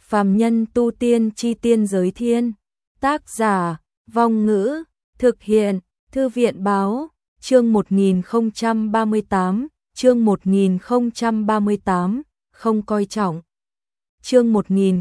Phàm nhân tu tiên chi tiên giới thiên. Tác giả, Vong Ngữ, thực hiện, Thư viện báo, chương 1038, chương 1038, không coi trọng. Chương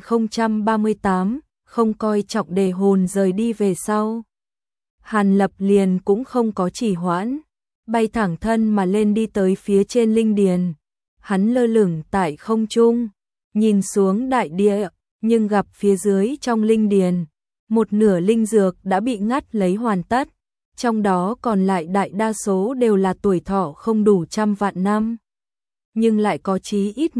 1038, không coi trọng để hồn rời đi về sau. Hàn Lập liền cũng không có trì hoãn, bay thẳng thân mà lên đi tới phía trên linh điền. Hắn lơ lửng tại không trung, nhìn xuống đại địa, nhưng gặp phía dưới trong linh điền, một nửa linh dược đã bị ngắt lấy hoàn tất, trong đó còn lại đại đa số đều là tuổi thọ không đủ 100 vạn năm, nhưng lại có chí ít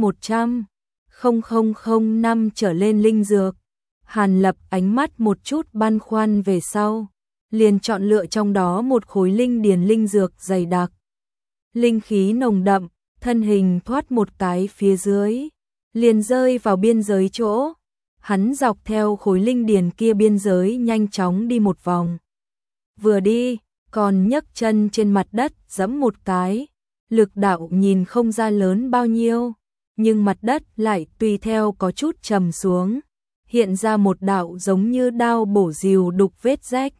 100,000 năm trở lên linh dược. Hàn Lập ánh mắt một chút băn khoăn về sau, liền chọn lựa trong đó một khối linh điền linh dược dày đặc, linh khí nồng đậm, thân hình thoát một cái phía dưới, liền rơi vào biên giới chỗ. Hắn dọc theo khối linh điền kia biên giới nhanh chóng đi một vòng. Vừa đi, còn nhấc chân trên mặt đất giẫm một cái. Lực đạo nhìn không ra lớn bao nhiêu, nhưng mặt đất lại tùy theo có chút trầm xuống, hiện ra một đạo giống như đao bổ rìu đục vết rách.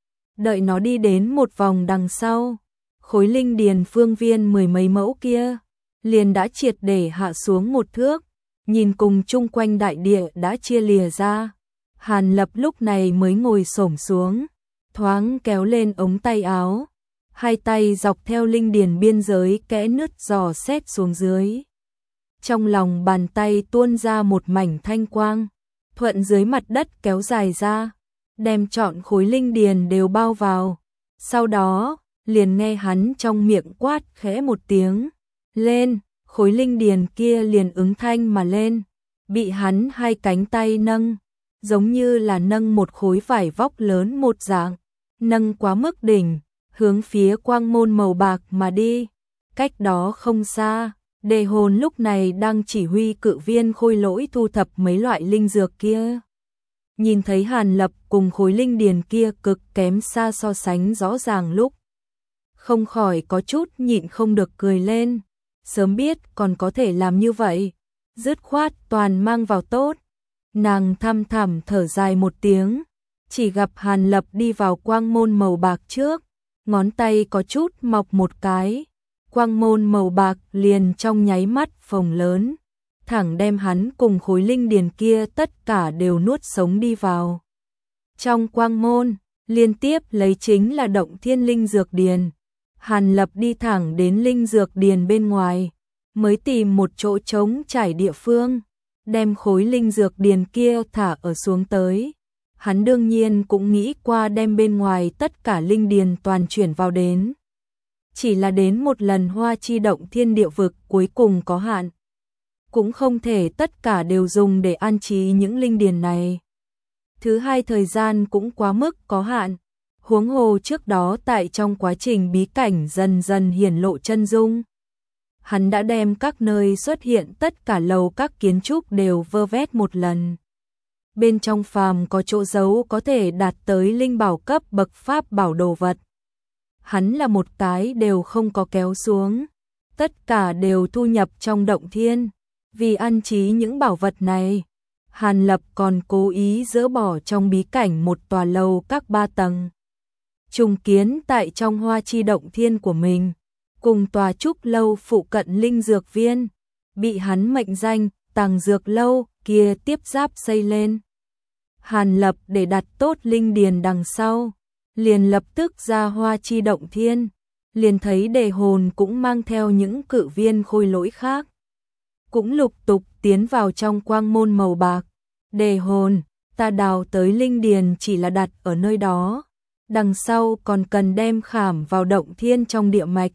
Đợi nó đi đến một vòng đằng sau, khối linh điền phương viên 10 mấy mẫu kia liền đã triệt để hạ xuống một thước, nhìn cùng chung quanh đại địa đã chia lìa ra. Hàn Lập lúc này mới ngồi xổm xuống, thoáng kéo lên ống tay áo, hai tay dọc theo linh điền biên giới kẽ nứt dò xét xuống dưới. Trong lòng bàn tay tuôn ra một mảnh thanh quang, thuận dưới mặt đất kéo dài ra, đem trọn khối linh điền đều bao vào. Sau đó, liền nghe hắn trong miệng quát khẽ một tiếng, lên, khối linh điền kia liền ứng thanh mà lên, bị hắn hai cánh tay nâng, giống như là nâng một khối vải vóc lớn một dạng, nâng quá mức đỉnh, hướng phía quang môn màu bạc mà đi. Cách đó không xa, Đề Hồn lúc này đang chỉ huy cự viên Khôi Lỗi thu thập mấy loại linh dược kia. Nhìn thấy Hàn Lập cùng khối linh điền kia cực kém xa so sánh rõ ràng lúc, không khỏi có chút nhịn không được cười lên. Sớm biết còn có thể làm như vậy, dứt khoát toàn mang vào tốt. Nàng thăm thẳm thở dài một tiếng, chỉ gặp Hàn Lập đi vào quang môn màu bạc trước, ngón tay có chút mọc một cái, quang môn màu bạc liền trong nháy mắt phồng lớn, thẳng đem hắn cùng khối linh điền kia tất cả đều nuốt sống đi vào. Trong quang môn, liên tiếp lấy chính là động thiên linh dược điền. Hàn Lập đi thẳng đến linh dược điền bên ngoài, mới tìm một chỗ trống trải địa phương, đem khối linh dược điền kia thả ở xuống tới. Hắn đương nhiên cũng nghĩ qua đem bên ngoài tất cả linh điền toàn chuyển vào đến. Chỉ là đến một lần Hoa Chi Động Thiên địa vực cuối cùng có hạn, cũng không thể tất cả đều dùng để an trí những linh điền này. Thứ hai, thời gian cũng quá mức có hạn. Huống hồ trước đó tại trong quá trình bí cảnh dần dần hiển lộ chân dung, hắn đã đem các nơi xuất hiện tất cả lầu các kiến trúc đều vơ vét một lần. Bên trong phàm có chỗ giấu có thể đạt tới linh bảo cấp bậc pháp bảo đồ vật, hắn là một cái đều không có kéo xuống, tất cả đều thu nhập trong động thiên. Vì an trí những bảo vật này, Hàn Lập còn cố ý dỡ bỏ trong bí cảnh một tòa lầu các 3 tầng. Trùng kiến tại trong Hoa Chi Động Thiên của mình, cùng tòa trúc lâu phụ cận linh dược viên, bị hắn mệnh danh Tàng Dược Lâu kia tiếp giáp xây lên. Hàn Lập để đặt tốt linh điền đằng sau, liền lập tức ra Hoa Chi Động Thiên, liền thấy Đề Hồn cũng mang theo những cự viên Khôi Lỗi khác, cũng lục tục tiến vào trong quang môn màu bạc. Đề Hồn, ta đào tới linh điền chỉ là đặt ở nơi đó, đằng sau còn cần đem khảm vào động thiên trong địa mạch,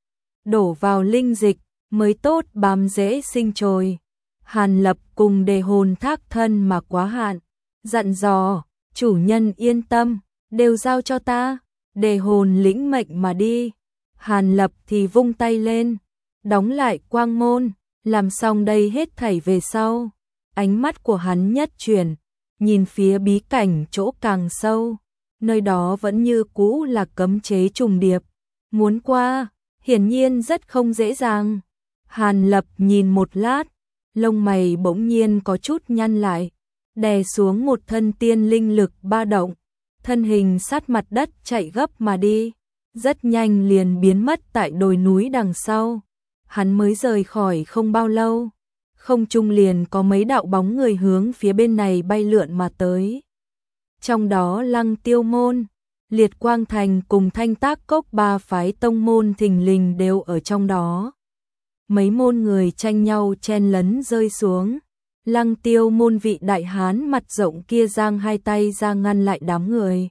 đổ vào linh dịch mới tốt bám dễ sinh trồi. Hàn Lập cùng Đề Hồn thác thân mà quá hạn, dặn dò, chủ nhân yên tâm, đều giao cho ta. Đề Hồn lĩnh mệnh mà đi. Hàn Lập thì vung tay lên, đóng lại quang môn. Làm xong đây hết thảy về sau, ánh mắt của hắn nhất chuyển, nhìn phía bí cảnh chỗ càng sâu, nơi đó vẫn như cũ là cấm chế trùng điệp, muốn qua, hiển nhiên rất không dễ dàng. Hàn Lập nhìn một lát, lông mày bỗng nhiên có chút nhăn lại, đè xuống một thân tiên linh lực ba động, thân hình sát mặt đất chạy gấp mà đi, rất nhanh liền biến mất tại đồi núi đằng sau. Hắn mới rời khỏi không bao lâu, không trung liền có mấy đạo bóng người hướng phía bên này bay lượn mà tới. Trong đó Lăng Tiêu môn, Liệt Quang Thành cùng Thanh Tác Cốc ba phái tông môn thình lình đều ở trong đó. Mấy môn người tranh nhau chen lấn rơi xuống. Lăng Tiêu môn vị đại hán mặt rộng kia giang hai tay ra ngăn lại đám người.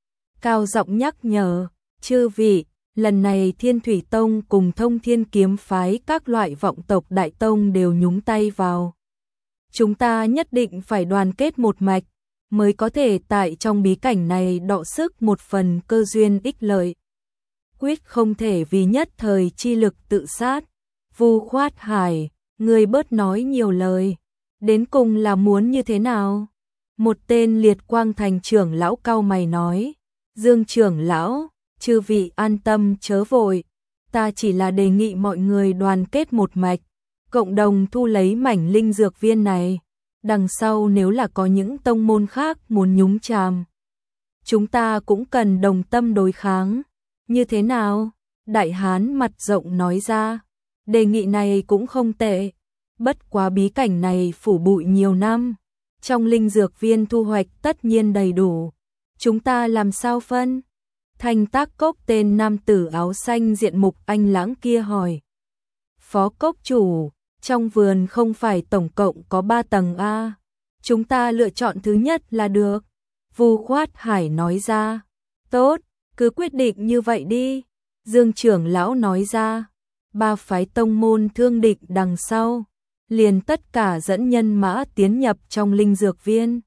Cao giọng nhắc nhở, chư vị, lần này Thiên Thủy Tông cùng Thông Thiên Kiếm phái các loại vọng tộc đại tông đều nhúng tay vào. Chúng ta nhất định phải đoàn kết một mạch, mới có thể tại trong bí cảnh này đọ sức một phần cơ duyên ích lợi. Quyết không thể vì nhất thời chi lực tự sát. Vu Khoát Hải, người bớt nói nhiều lời. Đến cùng là muốn như thế nào? Một tên Liệt Quang Thành trưởng lão cau mày nói. Dương trưởng lão, chư vị an tâm chớ vội. Ta chỉ là đề nghị mọi người đoàn kết một mạch, cộng đồng thu lấy mảnh linh dược viên này. Đằng sau nếu là có những tông môn khác muốn nhúng chàm, chúng ta cũng cần đồng tâm đối kháng. Như thế nào? Đại hán mặt rộng nói ra. Đề nghị này cũng không tệ. Bất quá bí cảnh này phủ bụi nhiều năm, trong linh dược viên thu hoạch tất nhiên đầy đủ. Chúng ta làm sao phân? Thanh Tác Cốc tên nam tử áo xanh diện mục anh lãng kia hỏi. Phó cốc chủ, trong vườn không phải tổng cộng có 3 tầng A. Chúng ta lựa chọn thứ nhất là được. Vu Khoát Hải nói ra. Tốt, cứ quyết định như vậy đi. Dương trưởng lão nói ra. Ba phái tông môn thương địch đằng sau, liền tất cả dẫn nhân mã tiến nhập trong linh dược viên.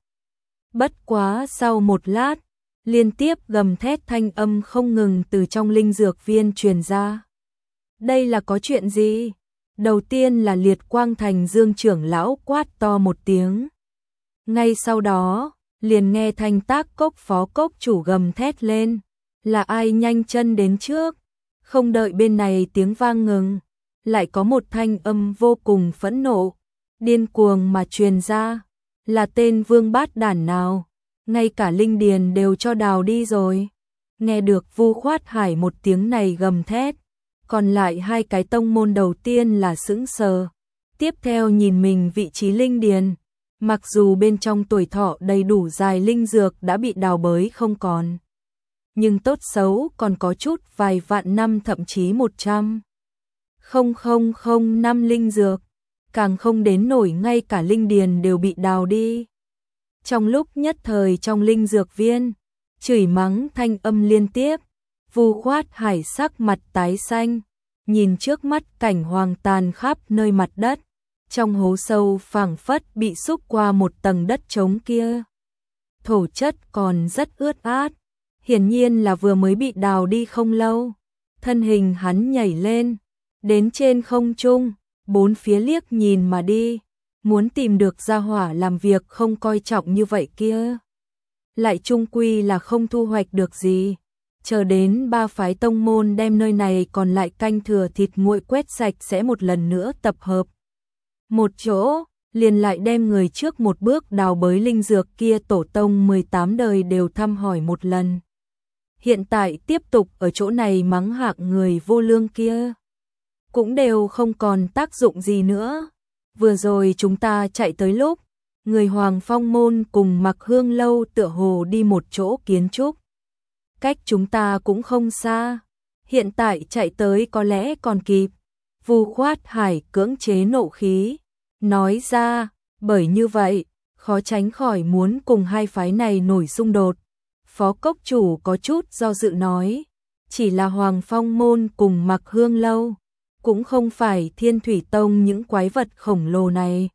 Bất quá sau một lát, liên tiếp gầm thét thanh âm không ngừng từ trong linh dược viên truyền ra. Đây là có chuyện gì? Đầu tiên là Liệt Quang Thành Dương trưởng lão quát to một tiếng. Ngay sau đó, liền nghe Thanh Tác Cốc phó cốc chủ gầm thét lên. Là ai nhanh chân đến trước? Không đợi bên này tiếng vang ngừng, lại có một thanh âm vô cùng phẫn nộ, điên cuồng mà truyền ra. Là tên vương bát đản nào? Ngay cả linh điền đều cho đào đi rồi. Nghe được Vu Khoát Hải một tiếng này gầm thét, còn lại hai cái tông môn đầu tiên là sững sờ, tiếp theo nhìn mình vị trí linh điền, mặc dù bên trong tuổi thọ đầy đủ dài linh dược đã bị đào bới không còn, nhưng tốt xấu còn có chút vài vạn năm thậm chí 100,000 năm linh dược, càng không đến nổi ngay cả linh điền đều bị đào đi. Trong lúc nhất thời trong linh dược viên, chửi mắng thanh âm liên tiếp, Vu Khoát Hải sắc mặt tái xanh, nhìn trước mắt cảnh hoang tàn khắp nơi mặt đất, trong hố sâu phảng phất bị xúc qua một tầng đất trống kia. Thổ chất còn rất ướt át, hiển nhiên là vừa mới bị đào đi không lâu. Thân hình hắn nhảy lên, đến trên không trung, bốn phía liếc nhìn mà đi, muốn tìm được gia hỏa làm việc không coi trọng như vậy kia. Lại chung quy là không thu hoạch được gì. Chờ đến ba phái tông môn đem nơi này còn lại canh thừa thịt nguội quét sạch sẽ một lần nữa tập hợp một chỗ, liền lại đem người trước một bước đào bới linh dược kia tổ tông 18 đời đều thăm hỏi một lần. Hiện tại tiếp tục ở chỗ này mắng hạng người vô lương kia, cũng đều không còn tác dụng gì nữa. Vừa rồi chúng ta chạy tới lúc, người Hoàng Phong môn cùng Mặc Hương lâu tựa hồ đi một chỗ kiến trúc. Cách chúng ta cũng không xa, hiện tại chạy tới có lẽ còn kịp. Vu Khoát Hải cưỡng chế nộ khí, nói ra, bởi như vậy, khó tránh khỏi muốn cùng hai phái này nổi xung đột. Phó cốc chủ có chút do dự nói, chỉ là Hoàng Phong môn cùng Mặc Hương lâu, cũng không phải Thiên Thủy Tông những quái vật khổng lồ này.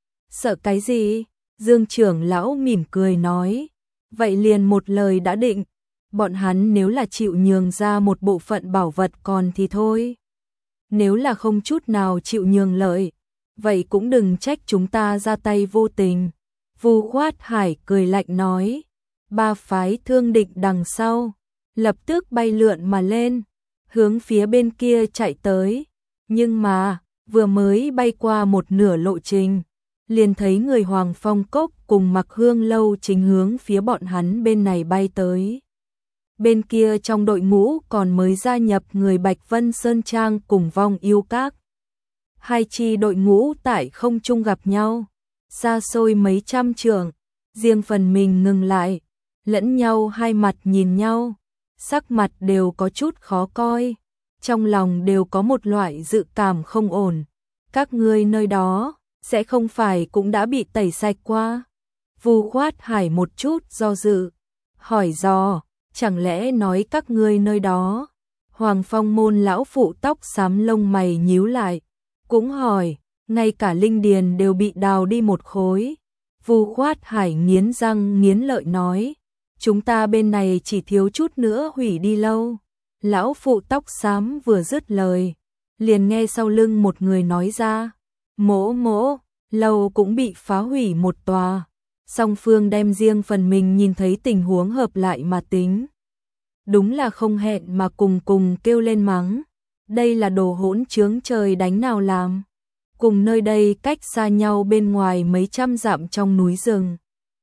Sợ cái gì? Dương trưởng lão mỉm cười nói, vậy liền một lời đã định, bọn hắn nếu là chịu nhường ra một bộ phận bảo vật còn thì thôi. Nếu là không chút nào chịu nhường lợi, vậy cũng đừng trách chúng ta ra tay vô tình. Vu Khoát Hải cười lạnh nói, ba phái thương địch đằng sau, lập tức bay lượn mà lên, hướng phía bên kia chạy tới. Nhưng mà, vừa mới bay qua một nửa lộ trình, liền thấy người Hoàng Phong Cốc cùng Mặc Hương Lâu chính hướng phía bọn hắn bên này bay tới. Bên kia trong đội ngũ còn mới gia nhập người Bạch Vân Sơn Trang cùng Vong Yêu Các. Hai chi đội ngũ tại không trung gặp nhau, xa xôi mấy trăm trượng, riêng phần mình ngừng lại, lẫn nhau hai mặt nhìn nhau, sắc mặt đều có chút khó coi, trong lòng đều có một loại dự cảm không ổn. Các ngươi nơi đó sẽ không phải cũng đã bị tẩy sạch qua? Vu Khoát Hải một chút do dự, hỏi dò, chẳng lẽ nói các ngươi nơi đó? Hoàng Phong môn lão phụ tóc xám lông mày nhíu lại, cũng hỏi, ngay cả linh điền đều bị đào đi một khối. Vu Khoát Hải nghiến răng nghiến lợi nói, chúng ta bên này chỉ thiếu chút nữa hủy đi lâu. Lão phụ tóc xám vừa dứt lời, liền nghe sau lưng một người nói ra, mỗ mỗ, lâu cũng bị phá hủy một tòa. Song phương đem riêng phần mình nhìn thấy tình huống hợp lại mà tính. Đúng là không hẹn mà cùng kêu lên mắng. Đây là đồ hỗn trướng trời đánh nào làm. Cùng nơi đây cách xa nhau bên ngoài mấy trăm dặm trong núi rừng.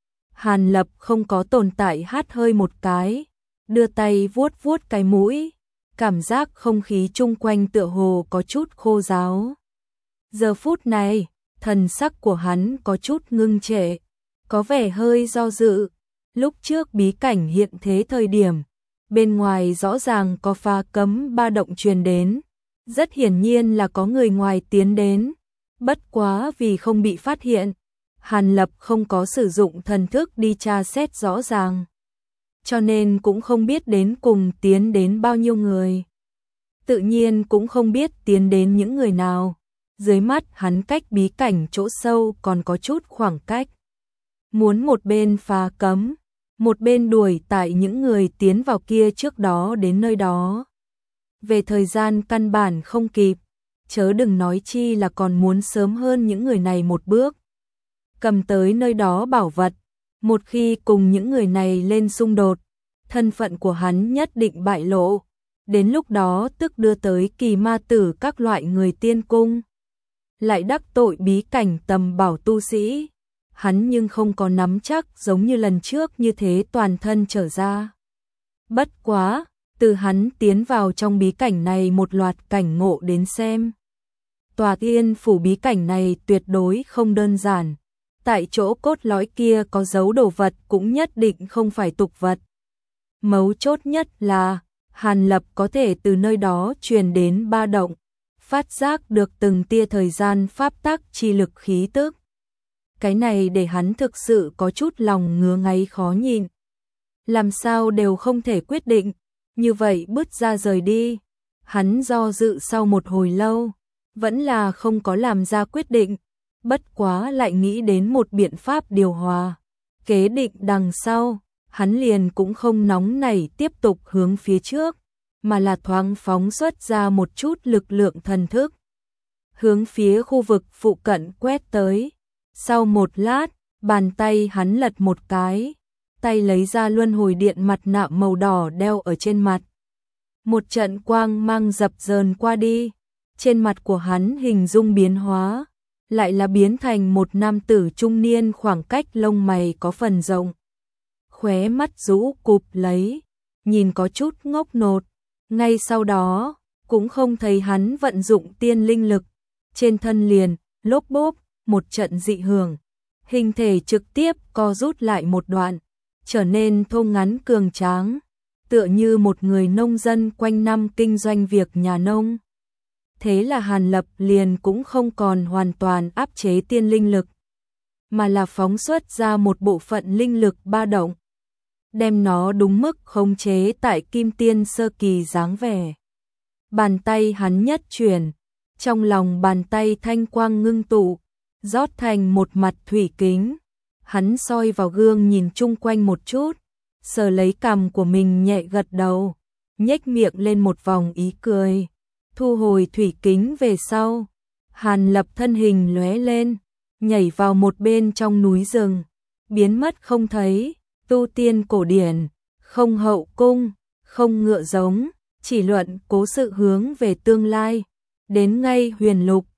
Hàn Lập không có tồn tại hắt hơi một cái, đưa tay vuốt vuốt cái mũi, cảm giác không khí chung quanh tựa hồ có chút khô ráo. Giờ phút này, thần sắc của hắn có chút ngưng trệ, có vẻ hơi do dự. Lúc trước bí cảnh hiện thế thời điểm, bên ngoài rõ ràng có pha cấm ba động truyền đến, rất hiển nhiên là có người ngoài tiến đến. Bất quá vì không bị phát hiện, Hàn Lập không có sử dụng thần thức đi tra xét rõ ràng, cho nên cũng không biết đến cùng tiến đến bao nhiêu người. Tự nhiên cũng không biết tiến đến những người nào. Dưới mắt hắn cách bí cảnh chỗ sâu còn có chút khoảng cách. Muốn một bên phá cấm, một bên đuổi tại những người tiến vào kia trước đó đến nơi đó. Về thời gian căn bản không kịp, chớ đừng nói chi là còn muốn sớm hơn những người này một bước. Cầm tới nơi đó bảo vật, một khi cùng những người này lên xung đột, thân phận của hắn nhất định bại lộ. Đến lúc đó tức đưa tới kỳ ma tử các loại người tiên cung. Lại đắc tội bí cảnh tầm bảo tu sĩ. Hắn nhưng không có nắm chắc giống như lần trước như thế toàn thân trở ra. Bất quá, từ hắn tiến vào trong bí cảnh này một loạt cảnh ngộ đến xem. Tòa Tiên phủ bí cảnh này tuyệt đối không đơn giản. Tại chỗ cốt lõi kia có dấu đồ vật cũng nhất định không phải tục vật. Mấu chốt nhất là Hàn Lập có thể từ nơi đó truyền đến ba động, phát giác được từng tia thời gian pháp tắc chi lực khí tức. Cái này để hắn thực sự có chút lòng ngứa ngáy khó nhịn. Làm sao đều không thể quyết định, như vậy bứt ra rời đi. Hắn do dự sau một hồi lâu, vẫn là không có làm ra quyết định, bất quá lại nghĩ đến một biện pháp điều hòa. Kế định đằng sau, hắn liền cũng không nóng nảy tiếp tục hướng phía trước, mà là thoáng phóng xuất ra một chút lực lượng thần thức. Hướng phía khu vực phụ cận quét tới. Sau một lát, bàn tay hắn lật một cái, tay lấy ra luân hồi điện mặt nạ màu đỏ đeo ở trên mặt. Một trận quang mang dập dờn qua đi, trên mặt của hắn hình dung biến hóa, lại là biến thành một nam tử trung niên khoảng cách lông mày có phần rộng. Khóe mắt rũ cụp lấy, nhìn có chút ngốc nột, ngay sau đó, cũng không thấy hắn vận dụng tiên linh lực, trên thân liền, lốp bốp, một trận dị hưởng, hình thể trực tiếp co rút lại một đoạn, trở nên thô ngắn cường tráng, tựa như một người nông dân quanh năm kinh doanh việc nhà nông. Thế là Hàn Lập liền cũng không còn hoàn toàn áp chế tiên linh lực, mà là phóng xuất ra một bộ phận linh lực ba động, đem nó đúng mức khống chế tại kim tiên sơ kỳ dáng vẻ. Bàn tay hắn nhất chuyển, trong lòng bàn tay thanh quang ngưng tụ, rót thành một mặt thủy kính. Hắn soi vào gương nhìn chung quanh một chút, sờ lấy cằm của mình nhẹ gật đầu, nhếch miệng lên một vòng ý cười. Thu hồi thủy kính về sau, Hàn Lập thân hình lóe lên, nhảy vào một bên trong núi rừng, biến mất không thấy. Tu tiên cổ điển, không hậu cung, không ngựa giống, chỉ luận cố sự hướng về tương lai. Đến ngay huyền lục,